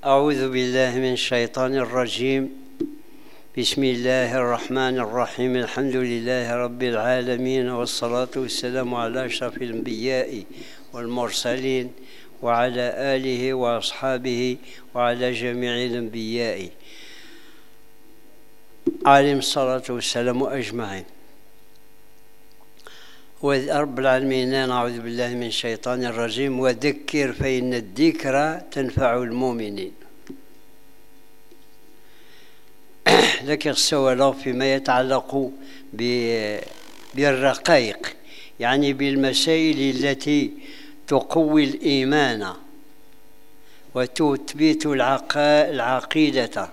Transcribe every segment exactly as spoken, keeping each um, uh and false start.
أعوذ بالله من الشيطان الرجيم. بسم الله الرحمن الرحيم. الحمد لله رب العالمين، والصلاة والسلام على أشرف الأنبياء والمرسلين وعلى آله وأصحابه وعلى جميع الأنبياء عليهم الصلاة والسلام أجمعين. ورب العالمين، نعوذ بالله من الشيطان الرجيم. وذكر فإن الذكرى تنفع المؤمنين. ذكر السؤال فيما يتعلق بالرقائق، يعني بالمسائل التي تقوي الإيمان وتثبت العقيدة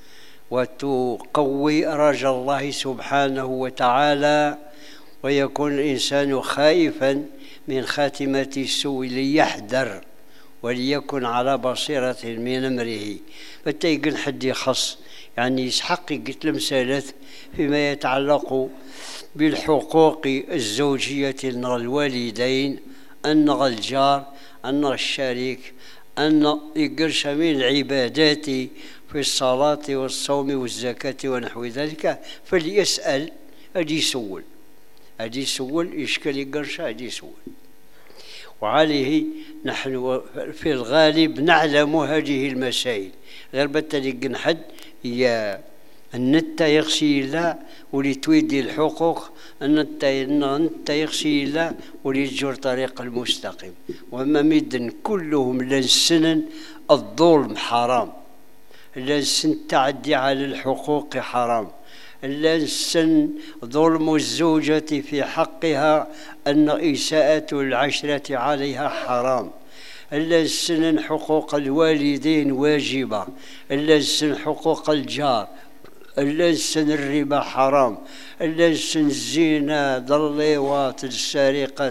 وتقوي رجاء الله سبحانه وتعالى، ويكون الإنسان خائفا من خاتمة السوء ليحذر وليكن على بصيرة من أمره. فتيقن حد يخص يعني يسحق قلت المسالات فيما يتعلق بالحقوق الزوجية، أن الوالدين، أن الجار، أن الشريك، أن يقرش من العبادات في الصلاة والصوم والزكاة ونحو ذلك، فليسأل أدي سول أدي يسول يشكل يقرش أدي يسول. وعليه نحن في الغالب نعلم هذه المسائل، غير بالتالي حد هي النت يغشي الله ولتويدي الحقوق، النت يغشي الله وليتجر طريق المستقيم. وما مدن كلهم لنسن الظلم حرام، لنسن التعدي على الحقوق حرام، لنسن ظلم الزوجة في حقها، أن إساءة العشرة عليها حرام، لنسن حقوق الوالدين واجبة، لنسن حقوق الجار، لنسن الربا حرام، لنسن الزنا، اللواط، السرقة،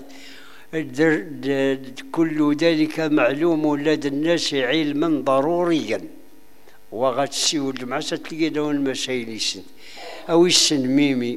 كل ذلك معلوم لدى الناس علما ضروريا. وغتسيو الجمعة ستلقى دون المسائل السن أو السن ميمي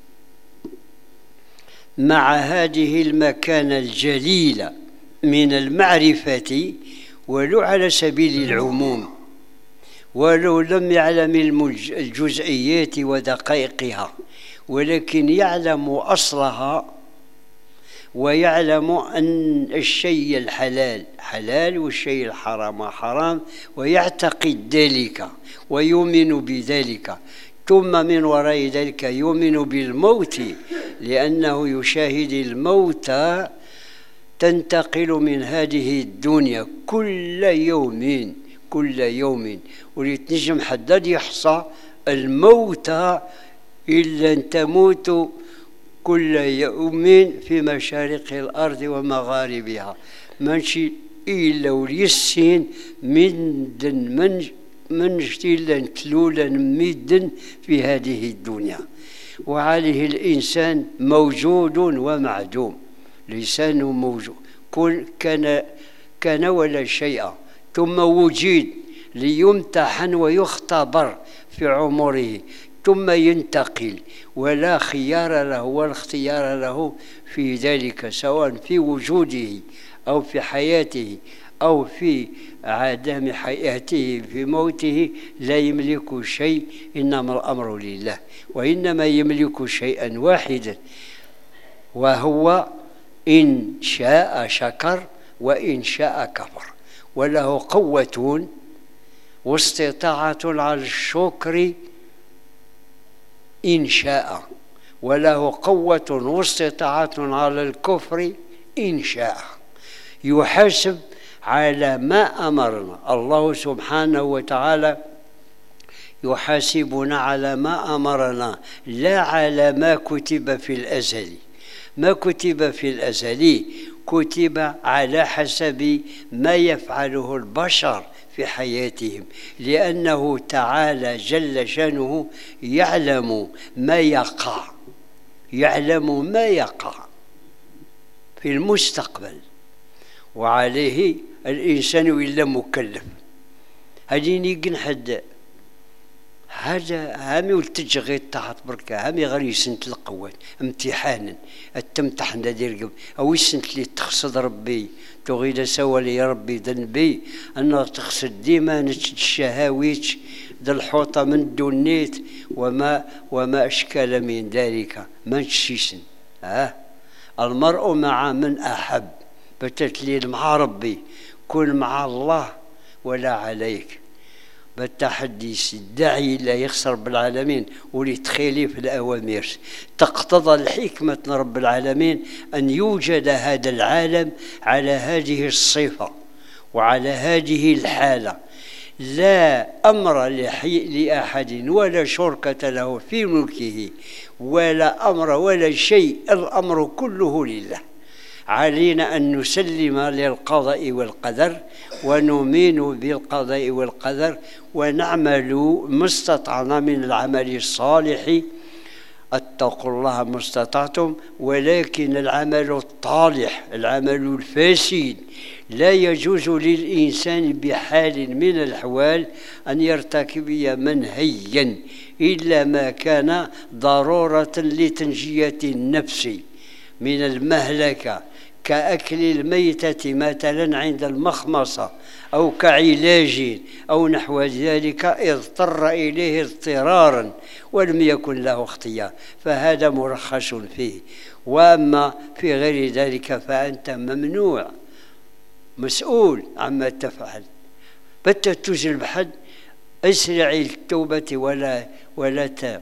مع هذه المكانة الجليلة من المعرفة، ولو على سبيل العموم، ولو لم يعلم الجزئيات ودقائقها، ولكن يعلم أصلها، ويعلم أن الشيء الحلال حلال والشيء الحرام حرام، ويعتقد ذلك ويؤمن بذلك، ثم من وراء ذلك يؤمن بالموت، لأنه يشاهد الموت تنتقل من هذه الدنيا كل يوم كل يوم، ولتنجم حدد يحصى الموت إلا أن تموت كل يوم في مشارق الأرض ومغاربها، ماشي إلا وليسين من دن من من جتيلا تلولا ميدن في هذه الدنيا. وعليه الإنسان موجود ومعدوم، لسانه موجود كان كان ولا شيء، ثم وجد ليمتحن ويختبر في عمره، ثم ينتقل، ولا خيار له ولا اختيار له في ذلك، سواء في وجوده أو في حياته أو في عدم حياته في موته، لا يملك شيء، إنما الأمر لله. وإنما يملك شيئا واحدا، وهو إن شاء شكر وإن شاء كفر، وله قوة واستطاعة على الشكر إن شاء، وله قوة واستطاعة على الكفر إن شاء. يحاسب على ما أمرنا الله سبحانه وتعالى، يحاسبنا على ما أمرنا، لا على ما كتب في الأزل. ما كتب في الأزل كتب على حسب ما يفعله البشر في حياتهم، لأنه تعالى جل شأنه يعلم ما يقع يعلم ما يقع في المستقبل. وعليه الإنسان إلا مكلف. هذه نيقن حد هذا هامي والتجغي تحت بركة هامي غير يسنت القوات امتحانا التمتحن دير قبل أو يسنت لي تقصد ربي تغيد سوى لي ربي ذنبي أنه تقصد ديما الشهاويت ذا الحوطة من دونيت وما وما أشكال من ذلك من شيسن ها المرء مع من أحب بتتليل مع ربي كن مع الله ولا عليك بالتحدي الداعي لا يخسر بالعالمين ولتخيلي في الأوامر تقتضى الحكمة رب العالمين أن يوجد هذا العالم على هذه الصفة وعلى هذه الحالة لا أمر لأحد ولا شركة له في ملكه ولا أمر ولا شيء الأمر كله لله علينا أن نسلم للقضاء والقدر ونؤمن بالقضاء والقدر ونعمل ما استطعنا من العمل الصالح اتقوا الله ما استطعتم ولكن العمل الطالح العمل الفاسد لا يجوز للإنسان بحال من الأحوال أن يرتكب منهيا إلا ما كان ضرورة لتنجية النفس من المهلكة كأكل الميتة مثلا عند المخمصة أو كعلاج أو نحو ذلك اضطر إليه اضطرارا ولم يكن له اختيار فهذا مرخص فيه. وأما في غير ذلك فأنت ممنوع مسؤول عما تفعل بت تجلب حد اسرع التوبة ولا ولا ت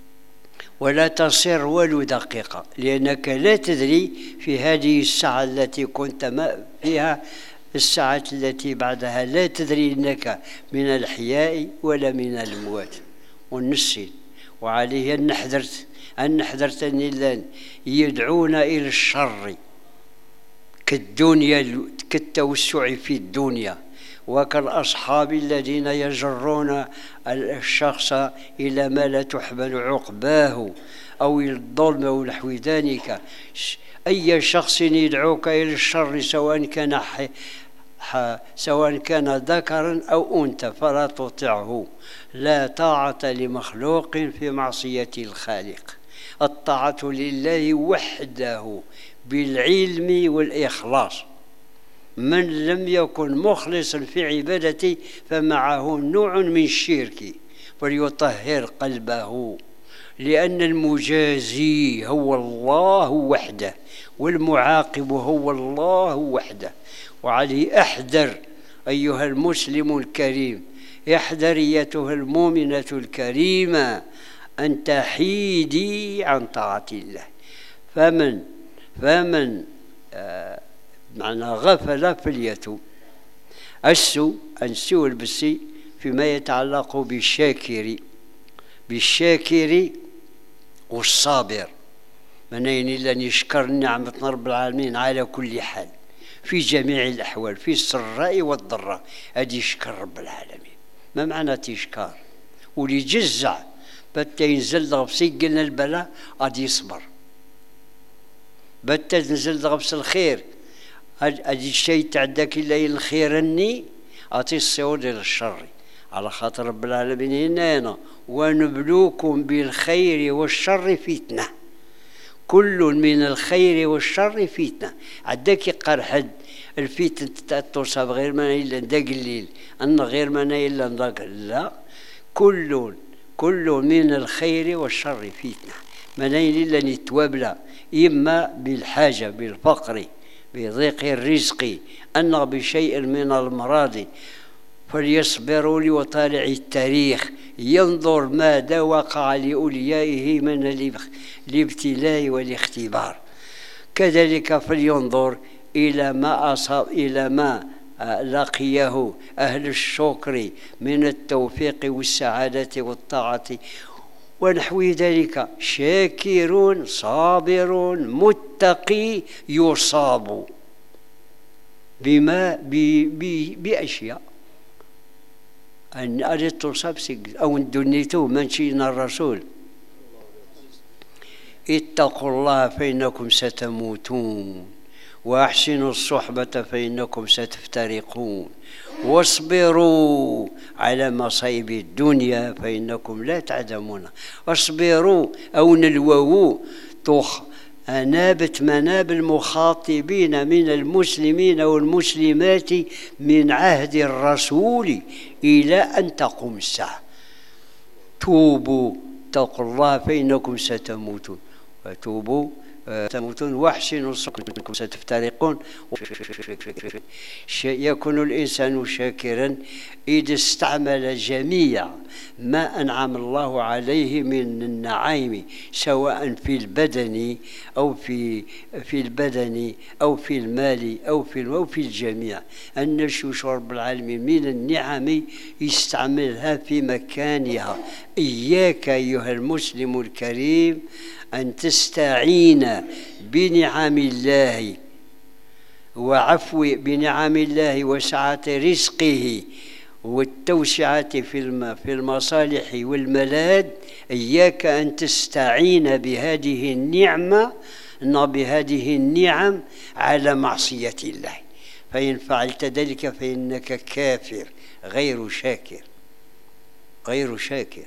ولا تصير ولو دقيقة لأنك لا تدري في هذه الساعة التي كنت فيها الساعة التي بعدها لا تدري أنك من الأحياء ولا من الأموات والنسين. وعليه أن نحذرت أن نحذرت أن يدعون إلى الشر كالدنيا كالتوسع في الدنيا وكالأصحاب الذين يجرون الشخص إلى ما لا تحمل عقباه أو الظلم أو نحو ذلك. أي شخص يدعوك إلى الشر سواء كان ح... ح... سواء كان ذكرا أو أنثى فلا تطعه. لا طاعة لمخلوق في معصية الخالق. الطاعة لله وحده بالعلم والإخلاص. من لم يكن مخلصا في عبادته فمعه نوع من الشرك فليطهر قلبه لأن المجازي هو الله وحده والمعاقب هو الله وحده. وعليه احذر أيها المسلم الكريم احذر أيتها المؤمنة الكريمة أن تحيدي عن طاعة الله. فمن فمن آه معنى غفل فليتوب. السوء السوء البسي فيما يتعلق بالشاكر بالشاكر والصابر من أين إلا أن يشكر نعمة رب العالمين على كل حال في جميع الأحوال في السراء والضراء هذا يشكر رب العالمين. ما معنى تشكر واللي جزع بتا ينزل غبسي قلنا البلاء غادي يصبر بتا تنزل غبس الخير هذا الشيء تعداك إلا الخيرني أعطي الصعود إلى الشر على خاطر رب العالمين هنا ونبلوكم بالخير والشر فتنة كل من الخير والشر فتنة. عداك يقال حد الفتنة توصف غير ما إلا نداق الليل أن غير ما إلا نداق لا كل كل من الخير والشر فتنة ما إلا نتوابلا إما بالحاجة بالفقر بضيق الرزق أن بشيء من المراض فليصبروا لوطالع التاريخ ينظر ماذا وقع لأوليائه من الابتلاء والاختبار. كذلك فلينظر إلى ما أصاب إلى ما لقيه أهل الشكر من التوفيق والسعادة والطاعة ونحو ذلك. شاكر صابر متقي يصاب بما بأشياء أن أريد تصاب أو دنيته من شينا الرسول اتقوا الله فإنكم ستموتون وأحسنوا الصحبة فإنكم ستفترقون واصبروا على مصائب الدنيا فإنكم لا تعلمون. اصبروا أو نلووا طخ أنابت مناب المخاطبين من المسلمين والمسلمات من عهد الرسول إلى أن تقوم الساعة. توبوا اتقوا الله فإنكم ستموتون وتوبوا تموتون واحسنوا صدقكم ستفترقون. يكون الإنسان شاكرا إذا استعمل جميع ما أنعم الله عليه من النعيم سواء في البدن أو في في البدن أو في المال أو في أو في الجميع. أن نشوش رب العالمين من النعم يستعملها في مكانها. إياك أيها المسلم الكريم أن تستعين بنعم الله وعفو بنعم الله وسعة رزقه والتوسعة في في المصالح والملاذ. إياك أن تستعين بهذه النعمة بهذه النعم على معصية الله، فإن فعلت ذلك فإنك كافر غير شاكر غير شاكر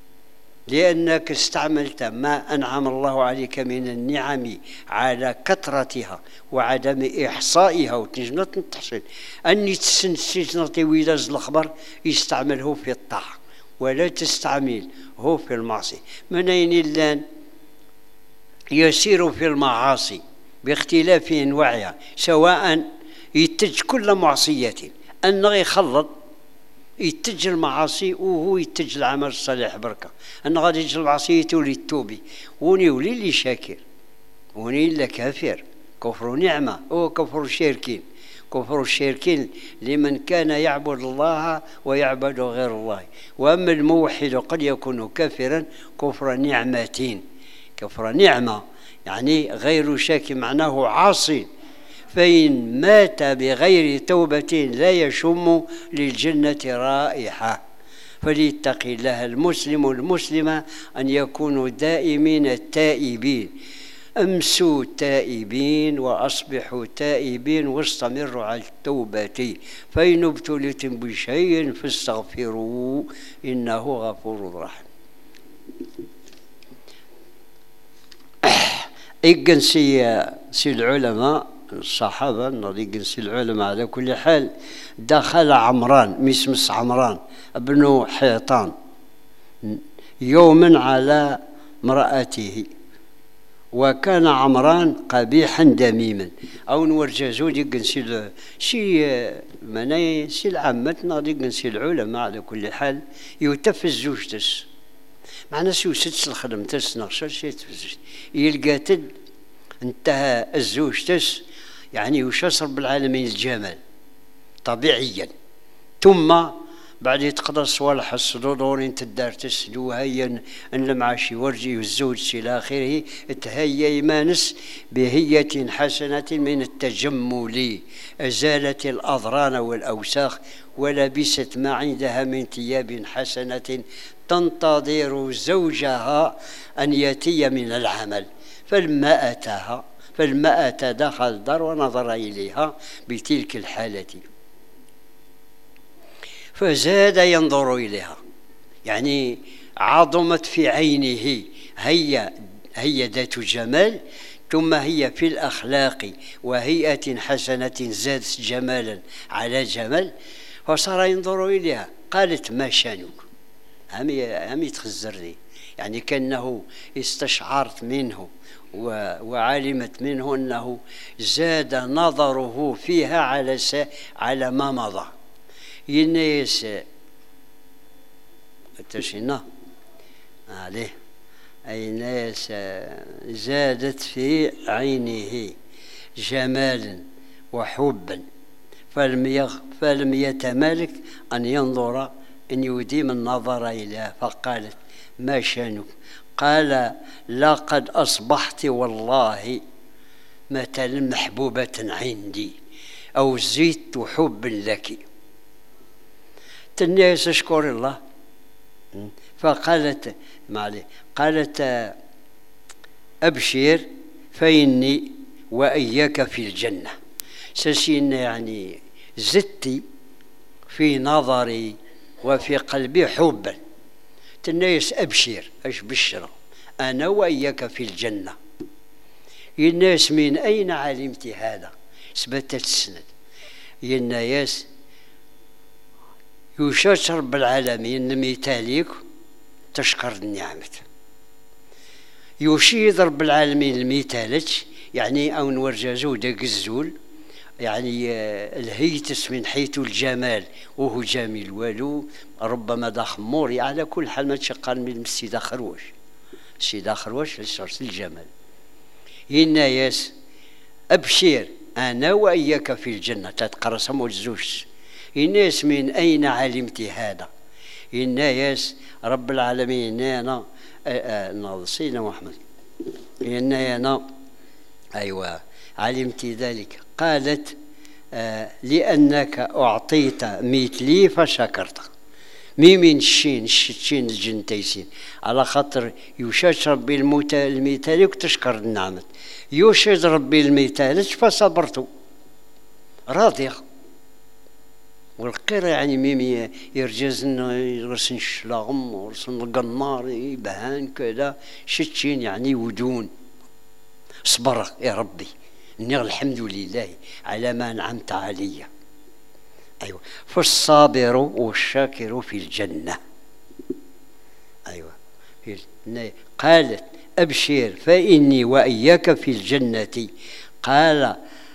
لأنك استعملت ما أنعم الله عليك من النعم على كثرتها وعدم إحصائها وتنجم تحصل. أني تسنتي ويلاز الخبر يستعمله في الطاعة ولا تستعمل هو في المعصية. من أين اللان يسير في المعاصي باختلاف أنواعها، سواء يتج كل معصية أنه يخلط يتج المعاصي وهو يتج العمل الصالح بركة. أنا غادي يتج المعصية تولي التوبي وني ولي اللي شاكر وني إلا كافر. كفر نعمة أو كفر الشركين. كفر الشركين لمن كان يعبد الله ويعبد غير الله. وأما الموحد قد يكون كافرا كفر نعمتين. كفر نعمة يعني غير شاك معناه عاصي، فإن مات بغير توبة لا يشم للجنة رائحة. فليتقي الله المسلم والمسلمة أن يكونوا دائمين التائبين. أمسوا تائبين وأصبحوا تائبين واستمروا على التوبة. فإن ابتليتم بشيء فاستغفروا إنه غفور رحيم. إيجن سي سي العلماء الصحابة نضيق سي العلماء على كل حال. دخل عمران مسمس عمران ابن حيطان يوما على امرأته، وكان عمران قبيحا دميما. أو نورجازو ديق سي سي مناي سي العامة نضيق سي العلماء على كل حال يتفز زوجتس معنا سي وسدس الخدم تس نغشر شي تفزج يلقى تد انتهى الزوج تس يعني وش رب العالمين الجمال طبيعيا. ثم بعد يتقضى صوالح الصدور انت الدار تسدو هيا المعاشي ورجي والزوج الى اخره تهيا يمانس بهية حسنة من التجمل ازالت الاضران والاوساخ ولبست ما عندها من ثياب حسنة تنتظر زوجها أن يأتي من العمل. فلما أتاها فلما أتى دخل الدار ونظر إليها بتلك الحالة فزاد ينظر إليها، يعني عظمت في عينه. هي هي ذات جمال، ثم هي في الأخلاق وهيئة حسنة زادت جمالا على جمال، فصار ينظر إليها. قالت ما شانك؟ هم هم يتخزرني، يعني كأنه استشعرت منه وعلمت منه أنه زاد نظره فيها على على ما مضى. ينيس تشينا عليه أي ناس زادت في عينه جمالا وحبا فلم فلم يتمالك أن ينظر أن يديم النظر إليها. فقالت ما شانك؟ قال لقد أصبحت والله مثلا محبوبة عندي أو زدت حب لك. الناس اشكر الله. فقالت معلي قالت أبشر فإني وإياك في الجنة. سسين يعني زدتي في نظري وفي قلبي حبا. الناس أبشر، أش بشرة أنا وإياك في الجنة. يا الناس من أين علمت هذا؟ ثبتت السند. يا الناس يشاش رب العالمين مثاليك تشكر النعمة. يشيد رب العالمين المثالك يعني أو نورجازو داك الزول يعني الهيتس من حيث الجمال وهو جميل والو ربما دا خموري. على كل حال ما تشقال من السيدة خروش، السيدة خروش للشرس الجمال. إنا ياس أبشر أنا وإياك في الجنة تتقرصم والزوج. الناس من أين علمت هذا؟ إنا ياس رب العالمين أنا ناض سيدنا محمد إنا أنا أيوة علمت ذلك. قالت آه لأنك أعطيت مثلي فشكرت. مي من الشين الشين الجنتيسين على خاطر يشاش ربي المثالي وتشكر النعمة. يشاش ربي المثالي فصبرت راضية. والقير يعني ميمي يرجزن يرسن الشلاغم ورسن القنار يبهان كذا شتشين يعني ودون. صبر يا ربي إني الحمد لله على ما أنعمت علي. أيوة فالصابر والشاكر في الجنة. أيوة قالت أبشر فإني وإياك في الجنة. قال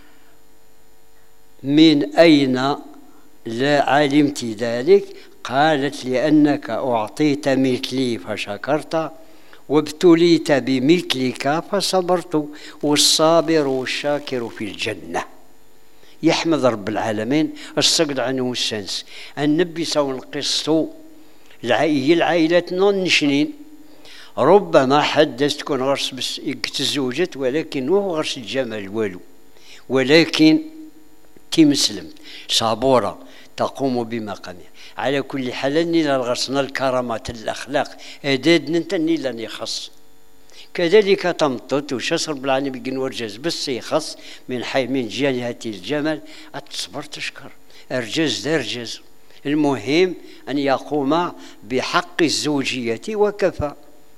من أين لا علمت ذلك؟ قالت لأنك أعطيت مثلي فشكرت وابتليت بمثلك فصبرت والصابر والشاكر في الجنة. يحمد رب العالمين الصقد عنه السنس. النبي سوى القصة العائلة العائلة نشنين ربما حدث تكون غرس بس تزوجت ولكن هو غرس الجمال والو، ولكن كي مسلم صابورة تقوم بمقامها. على كل حال نيلا الغرسنا الكرامات الأخلاق أدادنا نتني لن يخص. كذلك تمطط وشصر بالعني بيجن ورجز بس يخص من حي من جهة الجمال أتصبر تشكر. أرجز أرجز المهم أن يقوم بحق الزوجية وكفى.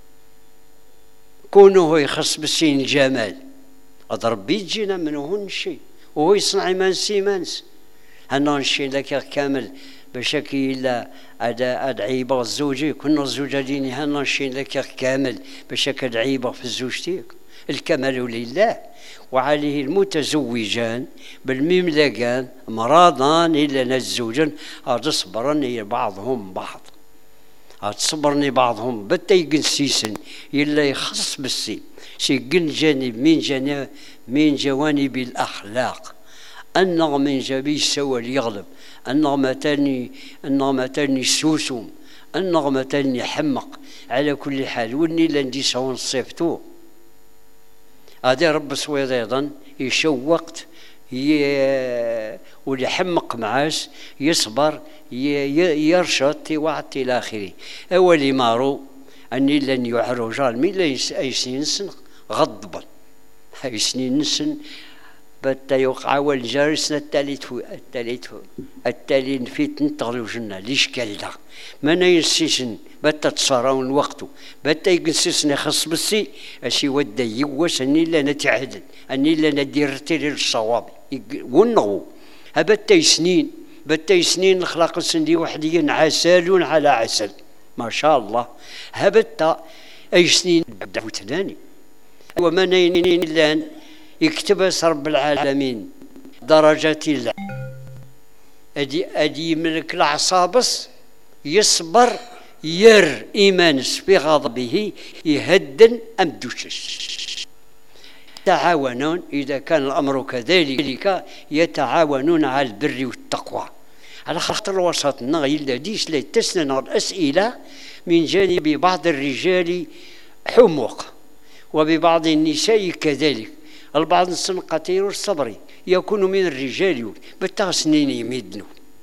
كونه يخص بالسين الجمال أضرب بيجينا منهن شيء وهو يصنع مانسي مانس. هنا نشي لك كامل بشكل إلا أد عيبة الزوجي كنا الزوجة ديني هنا نشي لك كامل بشكل عيبة في الزوجتيك. الكمال لله وعليه المتزوجان بالمملكان مرضان إلا الزوجان أتصبرني بعضهم بعض أتصبرني بعضهم بتيجن سيسن إلا يخص بالسي سيجن جانب من جانب من جوانب الأخلاق. النغم من جبي سوى ليغلب النغمتان النغمتان سوسوم النغمتان يحمق. على كل حال وني لندي سوى صيفتو هذا رب سويد أيضا يشوقت واللي حمق معاش يصبر يرشد وعطي إلى آخره. أولي مارو أني لن يعرج مي لا أيسنين سن غضبا أيسنين سن بتا يوقع والجارس التالي التالي التالي نفيت نتغلو جنة ليش كالدا ما نينسيسن بتا تصارون وقته بتا يقنسسني خص بسي أشي ودا يوس أني لا نتعهد أني لا ندير تيري للصواب ونغو هبتا سنين بتا سنين الخلاق السندي وحديا عسل على عسل ما شاء الله. هبتا أي سنين دعوتناني وما نين لان يكتبس رب العالمين درجات الله أدي أدي ملك العصابس يصبر ير إيمانس في غضبه يهدن أم دوشش. يتعاونون إذا كان الأمر كذلك يتعاونون على البر والتقوى. على خاطر الوسط نغيل ديس لا تسنن الأسئلة من جانب بعض الرجال حمق وببعض النساء كذلك. البعض السن قتير الصبري يكون من الرجال بالتغسنين يمدنوا.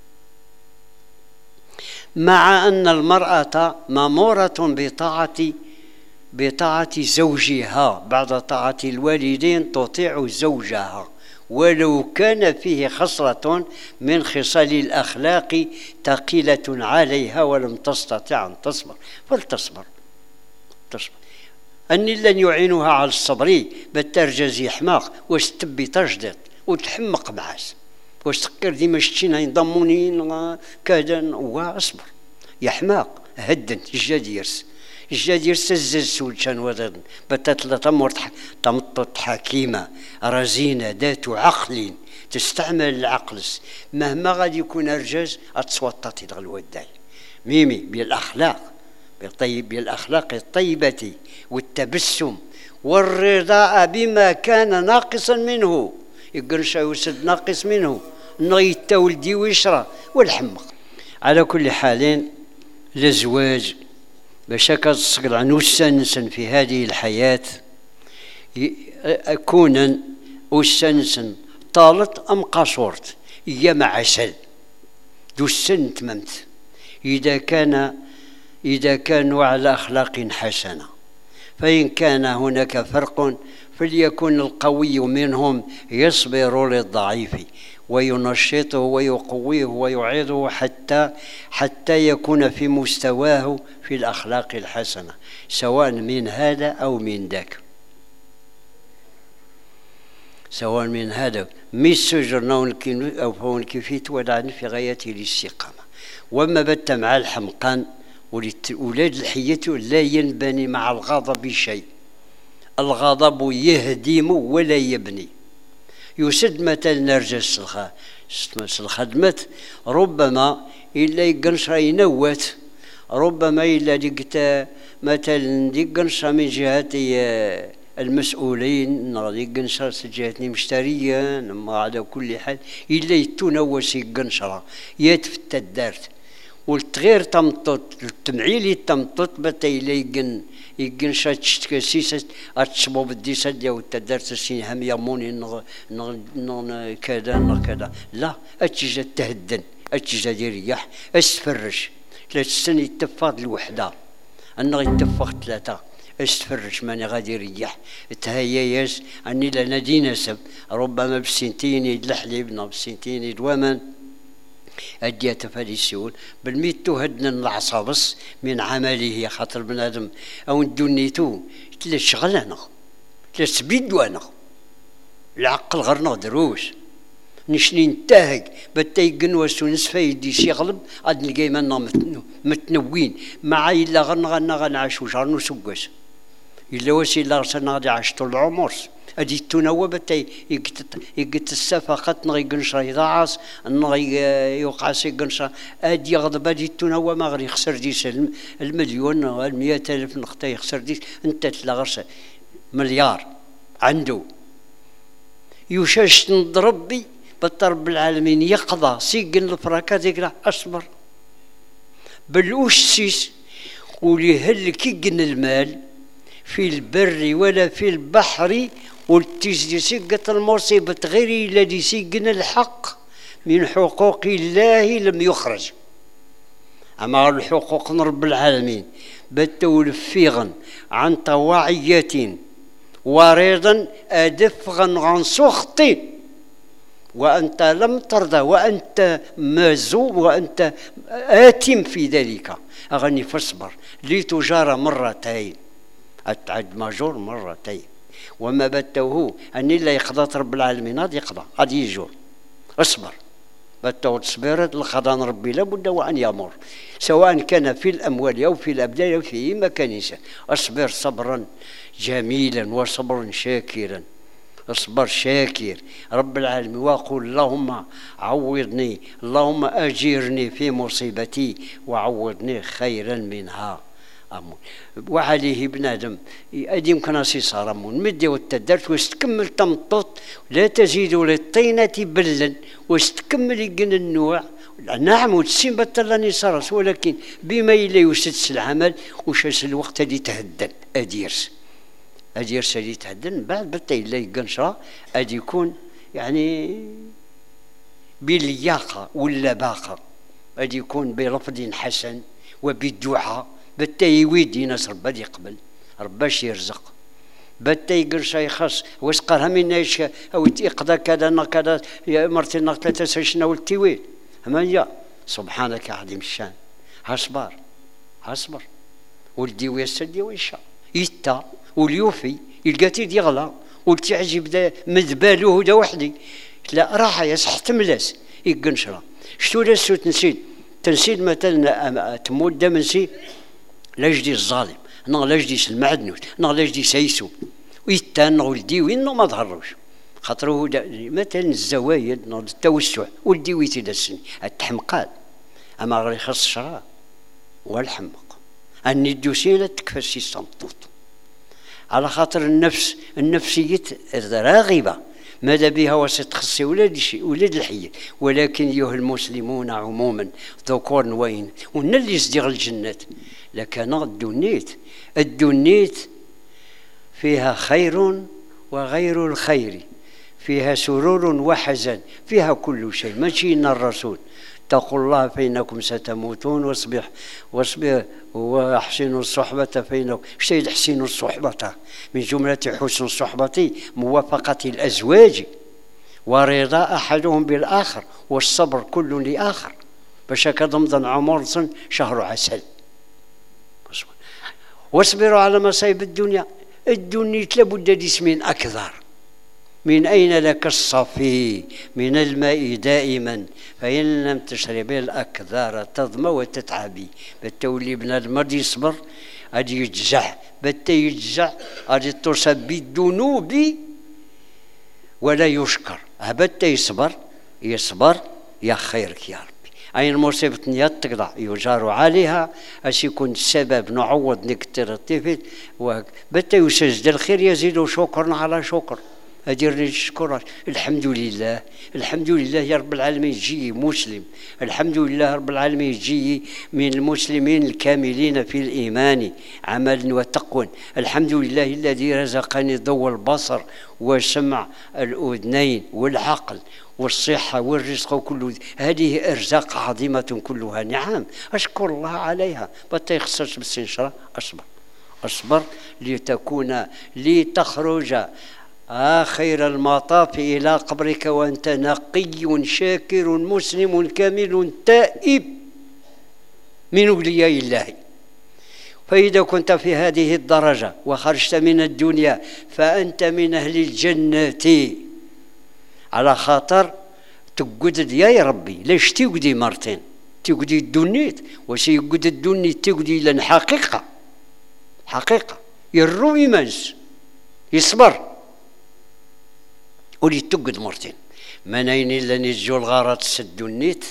مع أن المرأة مأمورة بطاعة بطاعة زوجها بعد طاعة الوالدين تطيع زوجها ولو كان فيه خصلة من خصال الأخلاق ثقيلة عليها ولم تستطع أن تصبر فلتصبر. تصبر أني لن يعينها على الصبر بالترجز يحماق واش تبي تجدد وتحمق معاس واش تفكر ديما شتينا ينضموني كذا واصبر يحماق هدن الجديرس الجديرس الزز سولشان وذن بتتلا تمر تمطط حكيمة رزينة ذات عقل تستعمل العقل مهما غادي يكون أرجاز أتصوتت الوداي ميمي بالأخلاق بالطيب بالأخلاق الطيبة والتبسم والرضا بما كان ناقصا منه يقرش يوسد ناقص منه نغيتا ولدي ويشرى والحمق. على كل حال الزواج باش كتصقل عن وسنسن في هذه الحياة كونا وسنسن طالت أم قصورت يا مع عسل دو السن تممت إذا كان إذا كانوا على أخلاق حسنة، فإن كان هناك فرق فليكن القوي منهم يصبر للضعيف وينشطه ويقويه ويعيده حتى حتى يكون في مستواه في الأخلاق الحسنة، سواء من هذا أو من ذاك، سواء من هذا مش جرنا أو فون كيفيت ودعني في غاية الاستقامة. وما بت مع الحمقان ولاد الحية لا ينبني مع الغضب شيء، الغضب يهدم ولا يبني. يسد مثلا نرجس الخدمة ربما إلا يقنشر ينوت، ربما إلا ديكتا مثلا ديكنشر من جهة المسؤولين يقنشر جهة مشتريا، ما على كل حال إلا يتنوس يقنشر يتفتى الدارت والتغير تمطط التمعيلي تمطط بتا إلا يقن يقن شات تشتكسيس أتصبو بالديسة ديال التدارت السين هم يموني نغ نغ نغ كذا نغ كذا، لا أتجا تهدن أتجا دير رياح أستفرش ثلاث سنين يتفاض الوحدة أنا يتفاق ثلاثة أستفرش ماني غادي رياح تهياياس أني لنا دي نسب ربما بسنتين يدلحليبنا بسنتين يدوامن أدي تفادي السيول بالميت تهدنا العصابس من عمله خاطر بنادم أو ندونيتو تلا شغلنا تلا سبيدوانا العقل غير نقدروش نشني نتاهق بتايقن واسو نسفا يدي شيغلب عاد نلقاي منا متنوين مع إلا غير غنا غنعيشو شهر نسوقس إلا واسي إلا رسلنا غادي عاش طول العمر أدي التنوى بتاي يقت السفقات نغي قنشرة يضاعس نغي يوقعس قنشرة أدي يغضب أدي التنوى ما غير يخسر ديس المليون المئة ألف نقطة يخسر ديس أنت تلاغرس مليار عنده يشاش نضربي بالرب العالمين يقضى سيقن الفراكات يقرا أصبر بالوش سيس وليهلك يقن المال في البر ولا في البحر والتجدي سقة المصيبة غير الذي سجن الحق من حقوق الله لم يخرج. أما الحقوق رب العالمين بتولفيغا عن طواعية وريضا أدفغا عن سخط وأنت لم ترضى وأنت مازوب وأنت آتم في ذلك أغني فاصبر لتجار مرتين أتعد ماجور مرتين وما بتوه أن لا يقضى رب العالمين هذا يقضى هذا يجور اصبر بتو تصبر القضاء ربي لابد وأن يأمر سواء كان في الأموال أو في الأبدان أو في أي مكان اصبر صبرا جميلا وصبرا شاكرا اصبر شاكر رب العالمين وقل اللهم عوضني اللهم أجيرني في مصيبتي وعوضني خيرا منها أمون. وعليه بنادم أديم كناسي صار أمون مدي والتدرت واستكمل تمطط لا تزيد للطينة بلا واستكمل يقن النوع نعم وتسين بطلاني صارس ولكن بما إلا يسدس العمل وشاس الوقت اللي تهدن أديرس أديرس اللي تهدن بعد بطا إلا يقنشرا أدي يكون يعني باللياقة واللباقة أدي يكون بلفظ حسن وبالدعاء بالتاي ويدي ناس ربا يقبل رباش يرزق بتا يقرش يخص ويسقرها من ايش او يقضى كذا كذا مرتين ثلاثه سنه والتيويل هي سبحانك يا عظيم الشان. هصبر هصبر ولدي ويسدي ويشا يتا واليوفي يلقاتي يغلى والتعجب مذبالو هدا وحدي لا راح يصح تملاس يقنشرا شتو لاسو تنسيد تنسيد مثلا تمود دم نسي لاجدي الظالم نغ لاجدي المعدنوس نغ لاجدي سيسو ويتان ولدي وينو ما ظهروش خاطرو مثلا الزوايد نغ التوسع ولدي ويتي دسني التحمقات اما غير يخص شرا والحمق اني الدوسيله تكفى السيستم طوط على خاطر النفس النفسيه راغبه ماذا بها وستخصي ولاد ولاد الحي ولكن ايها المسلمون عموما ذكور وين ونلي يصدق الجنات لكن الدنيت الدنيت فيها خير وغير الخير فيها سرور وحزن فيها كل شيء ماشي إن الرسول اتقوا الله فإنكم ستموتون واصبح واصبر واحسنوا الصحبة فإنكم شيء حسنوا الصحبة من جملة حسن الصحبة موافقة الأزواج ورضا أحدهم بالآخر والصبر كل لآخر باش هكا ضمن عمر شهر عسل واصبروا على مصايب الدنيا الدنيا لابد لاسم أكثر من أين لك الصفي من الماء دائما فإن لم تشربي الأكثار تظمى وتتعبي بالتولي بن المرض يصبر غادي يتجع بتا يتجع غادي تصب بالذنوب ولا يشكر بتا يصبر يصبر يا خيرك يا ربي أين مصيبة تقطع يجار عليها اش يكون السبب نعوض نكتر الطفل بتا يسجد الخير يزيد شكرا على شكر أدير نشكر الحمد لله الحمد لله يا رب العالمين جي مسلم الحمد لله رب العالمين جي من المسلمين الكاملين في الإيمان عملا وتقوى الحمد لله الذي رزقني ضوء البصر وسمع الأذنين والعقل والصحة والرزق وكل هذه أرزاق عظيمة كلها نعم أشكر الله عليها بطي يخصص بالسنشرة أصبر أصبر لتكون لتخرج آخر المطاف إلى قبرك وأنت نقي شاكر مسلم كامل تائب من أولياء الله. فإذا كنت في هذه الدرجة وخرجت من الدنيا فأنت من أهل الجنة على خاطر تقعد يا ربي ليش تقعدي مرتين تقعدي الدنيت وشي يقعد الدنيت تقعدي لأن حقيقة حقيقة يروي منس يصبر ولي تقعد مرتين منين إلا نجو الغارات سدو النيت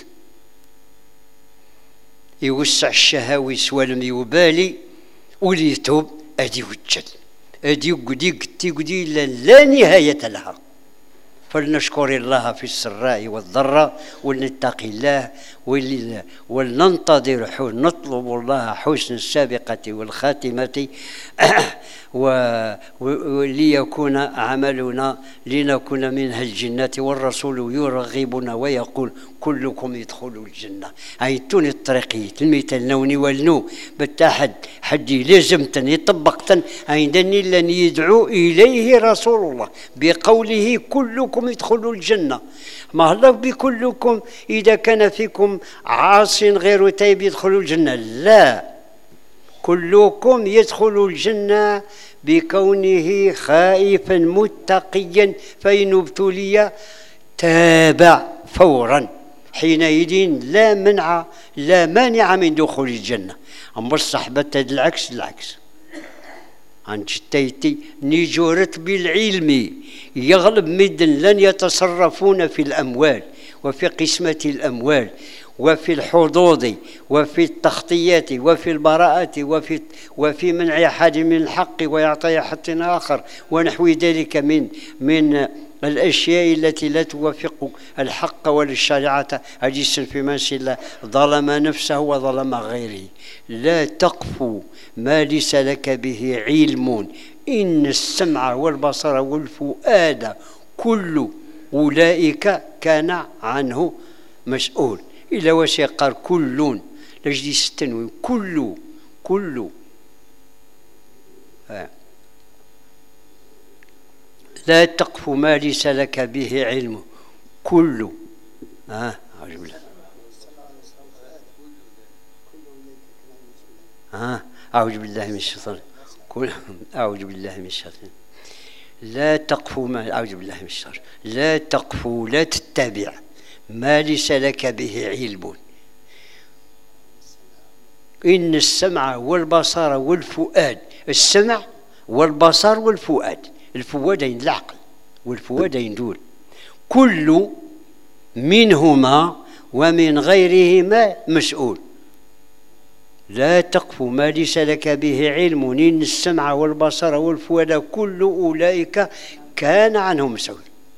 يوسع الشهاويس ولم يبالي ولي يتوب أدي وجل أدي يقعد يقعد يقعد لا نهاية لها. فلنشكر الله في السراء والضراء ولنتقي الله ولننتظر نطلب الله حسن السابقة والخاتمة وليكون عملنا لنكون من أهل الجنة والرسول يرغبنا ويقول كلكم يدخلوا الجنة أيتون الطريقية المثال نوني والنو بالتحد حدي لازمتن يطبقتن أيدني لن يدعو إليه رسول الله بقوله كلكم يدخلوا الجنة ما الله بكلكم إذا كان فيكم عاص غير تائب يدخلوا الجنة لا كلكم يدخل الجنة بكونه خائفا متقيا فإن ابتلي تاب فورا حينئذ لا منع لا مانع من دخول الجنة. أما الصحبة العكس العكس عن جتيتي نجورت بالعلم يغلب مدن لن يتصرفون في الأموال وفي قسمة الأموال وفي الحظوظ وفي التخطيات وفي البراءة وفي وفي منع أحد من الحق ويعطي حق آخر ونحو ذلك من من الأشياء التي لا توافق الحق والشريعة أجلس في منسلة ظلم نفسه وظلم غيره. لا تقف ما ليس لك به علم إن السمع والبصر والفؤاد كل أولئك كان عنه مسؤول. إلا واش يقال كل لجدي التنوين كل كل آه. لا تقف ما ليس لك به علم. كل آه أعوذ بالله آه أعوذ بالله من الشيطان. كل أعوذ بالله من الشيطان. لا تقف ما أعوذ بالله من الشر. لا تقف لا تتبع ما ليس لك به علم. إن السمع والبصر والفؤاد. السمع والبصر والفؤاد. الفؤادين العقل والفؤادين دول كل منهما ومن غيرهما مسؤول. لا تقف ما ليس لك به علم. إن السمع والبصر والفؤاد كل أولئك كان عنه مسؤول.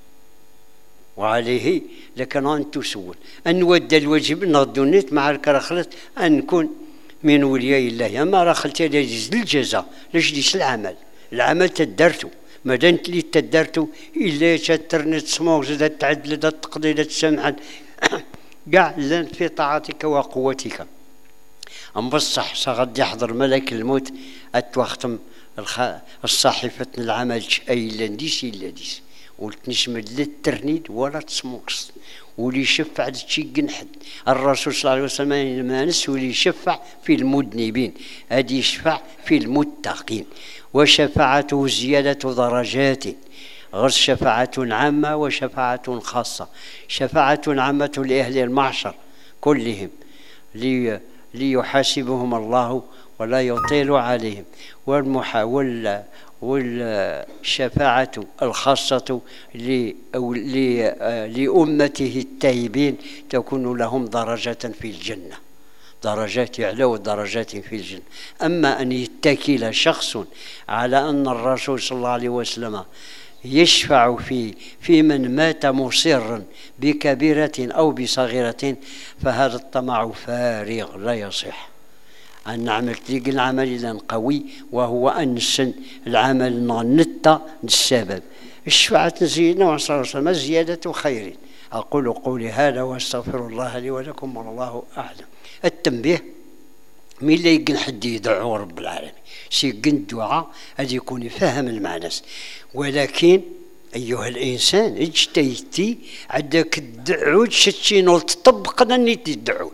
وعليه لكن أن تسول أن ودى الواجب نغدو النت مع الكرخلت أن نكون من ولياء الله. أما رخلت الجزاء لاش ديس العمل. العمل تدرتو ما دانت لي تدرتو إلا تترنت سموك زاد تعدل زاد تقضي زاد تسامح كاع لان في طاعتك وقوتك. أم بصح سغد يحضر ملك الموت أتوختم الصحيفة العمل أي لانديس إلا ديس ولتنشمد للترنيد ولا تسموكس ولي يشفع لشي جنحد. الرسول صلى الله عليه وسلم ما نس ولي يشفع في المذنبين هذه يشفع في المتقين. وشفاعته زيادة درجات غير شفاعة عامة وشفاعة خاصة. شفاعة عامة لأهل المعشر كلهم لي ليحاسبهم الله ولا يطيل عليهم. والمحا وال والشفاعة الخاصة لأمته التائبين تكون لهم درجة في الجنة. درجات يعلو درجات في الجنة. أما أن يتكل شخص على أن الرسول صلى الله عليه وسلم يشفع في في من مات مصرا بكبيرة أو بصغيرة فهذا الطمع فارغ لا يصح. أن عملت لي العمل قوي وهو أنسن العمل نتا السبب. الشفاعة سيدنا صلى الله عليه وسلم زيادة خير. أقول قولي هذا واستغفر الله لي ولكم والله أعلم. التنبيه من اللي يقن حد يدعو رب العالمين سيقن الدعاء هذا يكون يفهم المعنى. ولكن أيها الإنسان اجتهدتي عندك الدعوة شتين وتطبق أني تدعو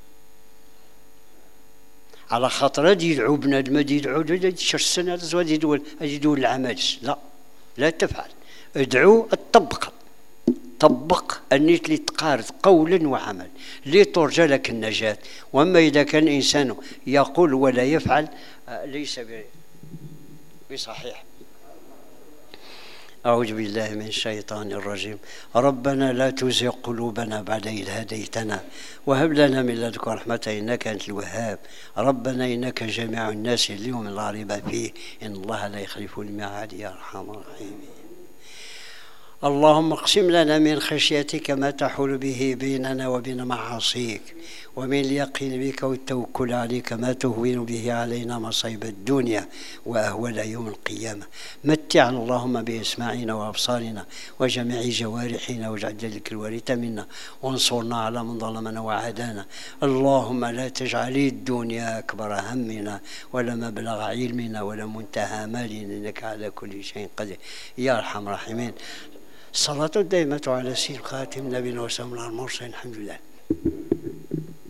على خاطر هادي يدعو بنادم هادي يدعو شر السنة هادي يدول هادي يدول العمل. لا لا تفعل. ادعو الطبق طبق النيت اللي تقارض قولا وعمل لترجى لك النجاة. واما اذا كان انسان يقول ولا يفعل ليس بصحيح. أعوذ بالله من الشيطان الرجيم. ربنا لا تزغ قلوبنا بعد إذ هديتنا وهب لنا من لدنك رحمة إنك أنت الوهاب. ربنا إنك جامع الناس اليوم لا ريب فيه إن الله لا يخلف الميعاد يا أرحم الراحمين. اللهم اقسم لنا من خشيتك ما تحول به بيننا وبين معاصيك ومن اليقين بك والتوكل عليك ما تهون به علينا مصيب الدنيا وأهوال يوم القيامة. متعنا اللهم بأسماعنا وأبصارنا وجميع جوارحنا واجعل ذلك الوارث منا وانصرنا على من ظلمنا وعادانا. اللهم لا تجعل الدنيا أكبر همنا ولا مبلغ علمنا ولا منتهى مالنا إنك على كل شيء قدير يا أرحم الراحمين. صلاة دائمة على سيد خاتم نبينا وسلم المرسلين. الحمد لله.